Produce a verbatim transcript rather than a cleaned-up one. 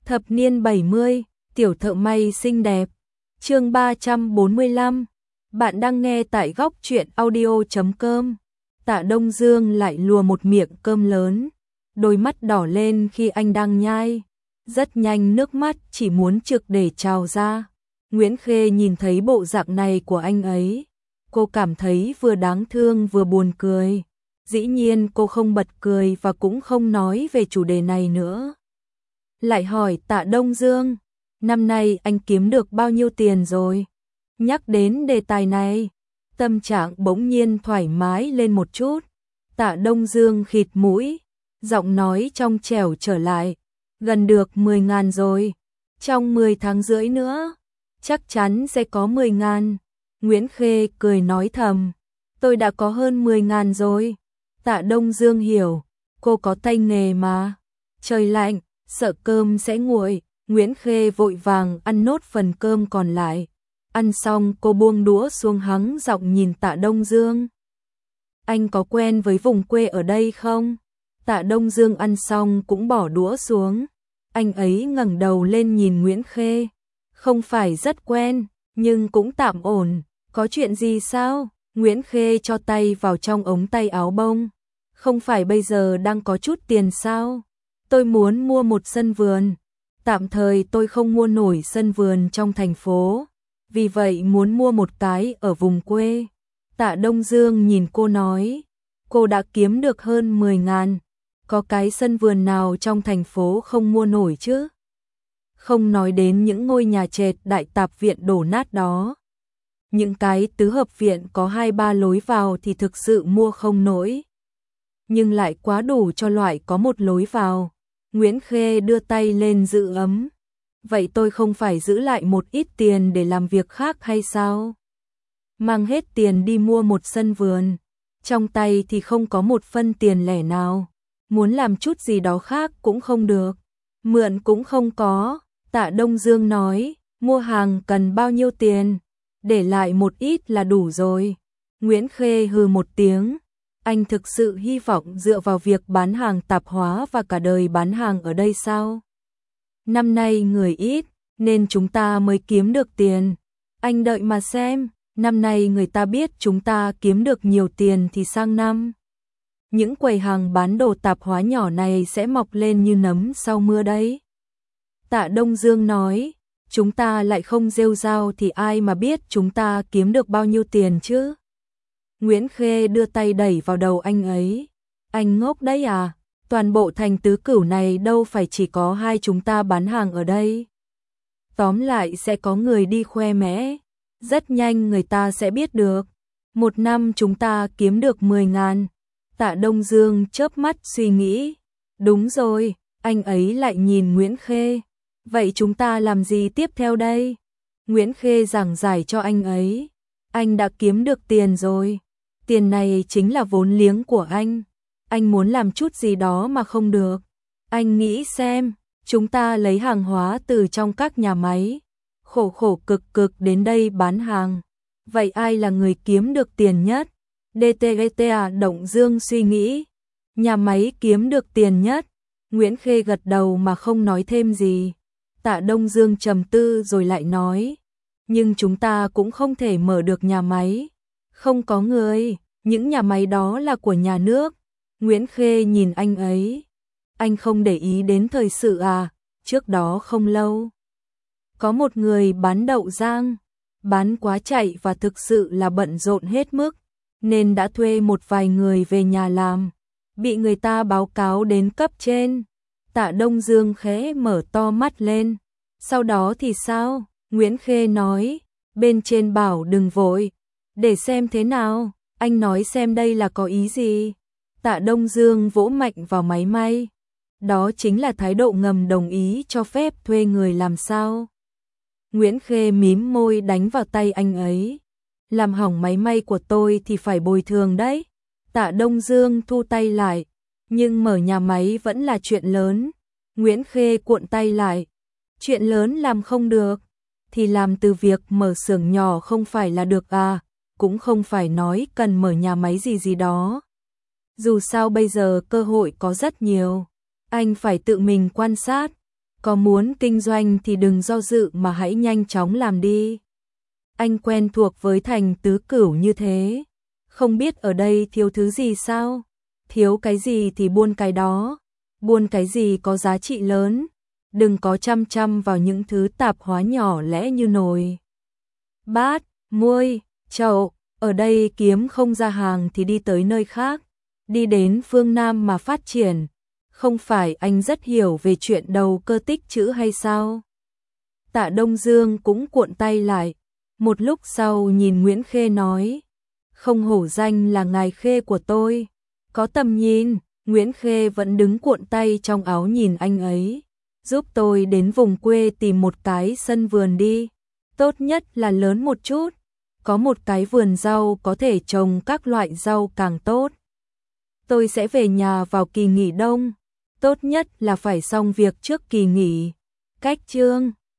Thập niên bảy mươi, tiểu thợ may xinh đẹp. Chương ba trăm bốn mươi lăm. Bạn đang nghe tại góc truyện audio chấm com. Tạ Đông Dương lại lùa một miệng cơm lớn, đôi mắt đỏ lên khi anh đang nhai. Rất nhanh nước mắt chỉ muốn trực để trào ra. Nguyễn Khê nhìn thấy bộ dạng này của anh ấy, cô cảm thấy vừa đáng thương vừa buồn cười. Dĩ nhiên cô không bật cười và cũng không nói về chủ đề này nữa. Lại hỏi Tạ Đông Dương, năm nay anh kiếm được bao nhiêu tiền rồi? Nhắc đến đề tài này, tâm trạng bỗng nhiên thoải mái lên một chút. Tạ Đông Dương khịt mũi, giọng nói trong trẻo trở lại, gần được mười ngàn rồi. Trong mười tháng rưỡi nữa, chắc chắn sẽ có mười ngàn. Nguyễn Khê cười nói thầm, tôi đã có hơn mười ngàn rồi. Tạ Đông Dương hiểu, cô có tay nghề mà. Trời lạnh, sợ cơm sẽ nguội, Nguyễn Khê vội vàng ăn nốt phần cơm còn lại. Ăn xong cô buông đũa xuống hắng giọng nhìn Tạ Đông Dương. Anh có quen với vùng quê ở đây không? Tạ Đông Dương ăn xong cũng bỏ đũa xuống. Anh ấy ngẩng đầu lên nhìn Nguyễn Khê. Không phải rất quen, nhưng cũng tạm ổn. Có chuyện gì sao? Nguyễn Khê cho tay vào trong ống tay áo bông. Không phải bây giờ đang có chút tiền sao? Tôi muốn mua một sân vườn. Tạm thời tôi không mua nổi sân vườn trong thành phố, vì vậy muốn mua một cái ở vùng quê. Tạ Đông Dương nhìn cô nói, cô đã kiếm được hơn mười ngàn, có cái sân vườn nào trong thành phố không mua nổi chứ? Không nói đến những ngôi nhà trệt đại tạp viện đổ nát đó. Những cái tứ hợp viện có hai ba lối vào thì thực sự mua không nổi, nhưng lại quá đủ cho loại có một lối vào. Nguyễn Khê đưa tay lên giữ ấm. Vậy tôi không phải giữ lại một ít tiền để làm việc khác hay sao? Mang hết tiền đi mua một sân vườn, trong tay thì không có một phân tiền lẻ nào. Muốn làm chút gì đó khác cũng không được, mượn cũng không có. Tạ Đông Dương nói, mua hàng cần bao nhiêu tiền? Để lại một ít là đủ rồi. Nguyễn Khê hừ một tiếng. Anh thực sự hy vọng dựa vào việc bán hàng tạp hóa và cả đời bán hàng ở đây sao? Năm nay người ít, nên chúng ta mới kiếm được tiền. Anh đợi mà xem, năm nay người ta biết chúng ta kiếm được nhiều tiền thì sang năm, những quầy hàng bán đồ tạp hóa nhỏ này sẽ mọc lên như nấm sau mưa đấy. Tạ Đông Dương nói, chúng ta lại không rêu rao thì ai mà biết chúng ta kiếm được bao nhiêu tiền chứ? Nguyễn Khê đưa tay đẩy vào đầu anh ấy. Anh ngốc đấy à? Toàn bộ thành Tứ Cửu này đâu phải chỉ có hai chúng ta bán hàng ở đây. Tóm lại sẽ có người đi khoe mẽ. Rất nhanh người ta sẽ biết được. Một năm chúng ta kiếm được mười ngàn. Tạ Đông Dương chớp mắt suy nghĩ. Đúng rồi, anh ấy lại nhìn Nguyễn Khê. Vậy chúng ta làm gì tiếp theo đây? Nguyễn Khê giảng giải cho anh ấy. Anh đã kiếm được tiền rồi. Tiền này chính là vốn liếng của anh. Anh muốn làm chút gì đó mà không được. Anh nghĩ xem, chúng ta lấy hàng hóa từ trong các nhà máy, khổ khổ cực cực đến đây bán hàng. Vậy ai là người kiếm được tiền nhất? đê tê giê tê à? Động Dương suy nghĩ. Nhà máy kiếm được tiền nhất. Nguyễn Khê gật đầu mà không nói thêm gì. Tạ Đông Dương trầm tư rồi lại nói. Nhưng chúng ta cũng không thể mở được nhà máy. Không có người, những nhà máy đó là của nhà nước. Nguyễn Khê nhìn anh ấy. Anh không để ý đến thời sự à? Trước đó không lâu, có một người bán đậu rang, bán quá chạy và thực sự là bận rộn hết mức, nên đã thuê một vài người về nhà làm. Bị người ta báo cáo đến cấp trên. Tạ Đông Dương khẽ mở to mắt lên. Sau đó thì sao? Nguyễn Khê nói, bên trên bảo đừng vội, để xem thế nào. Anh nói xem đây là có ý gì? Tạ Đông Dương vỗ mạnh vào máy may. Đó chính là thái độ ngầm đồng ý cho phép thuê người làm sao? Nguyễn Khê mím môi đánh vào tay anh ấy. Làm hỏng máy may của tôi thì phải bồi thường đấy. Tạ Đông Dương thu tay lại. Nhưng mở nhà máy vẫn là chuyện lớn. Nguyễn Khê cuộn tay lại. Chuyện lớn làm không được, thì làm từ việc mở xưởng nhỏ không phải là được à? Cũng không phải nói cần mở nhà máy gì gì đó. Dù sao bây giờ cơ hội có rất nhiều. Anh phải tự mình quan sát. có muốn kinh doanh thì đừng do dự mà hãy nhanh chóng làm đi. Anh quen thuộc với thành tứ cửu như thế, không biết ở đây thiếu thứ gì sao? Thiếu cái gì thì buôn cái đó, buôn cái gì có giá trị lớn, đừng có chăm chăm vào những thứ tạp hóa nhỏ lẻ như nồi, bát, muôi, chậu. Ở đây kiếm không ra hàng thì đi tới nơi khác, đi đến phương Nam mà phát triển. Không phải anh rất hiểu về chuyện đầu cơ tích trữ hay sao? Tạ Đông Dương cũng cuộn tay lại, một lúc sau nhìn Nguyễn Khê nói, không hổ danh là ngài Khê của tôi, có tầm nhìn. Nguyễn Khê vẫn đứng cuộn tay trong áo nhìn anh ấy, giúp tôi đến vùng quê tìm một cái sân vườn đi, tốt nhất là lớn một chút, có một cái vườn rau có thể trồng các loại rau càng tốt. Tôi sẽ về nhà vào kỳ nghỉ đông, tốt nhất là phải xong việc trước kỳ nghỉ. Cách chương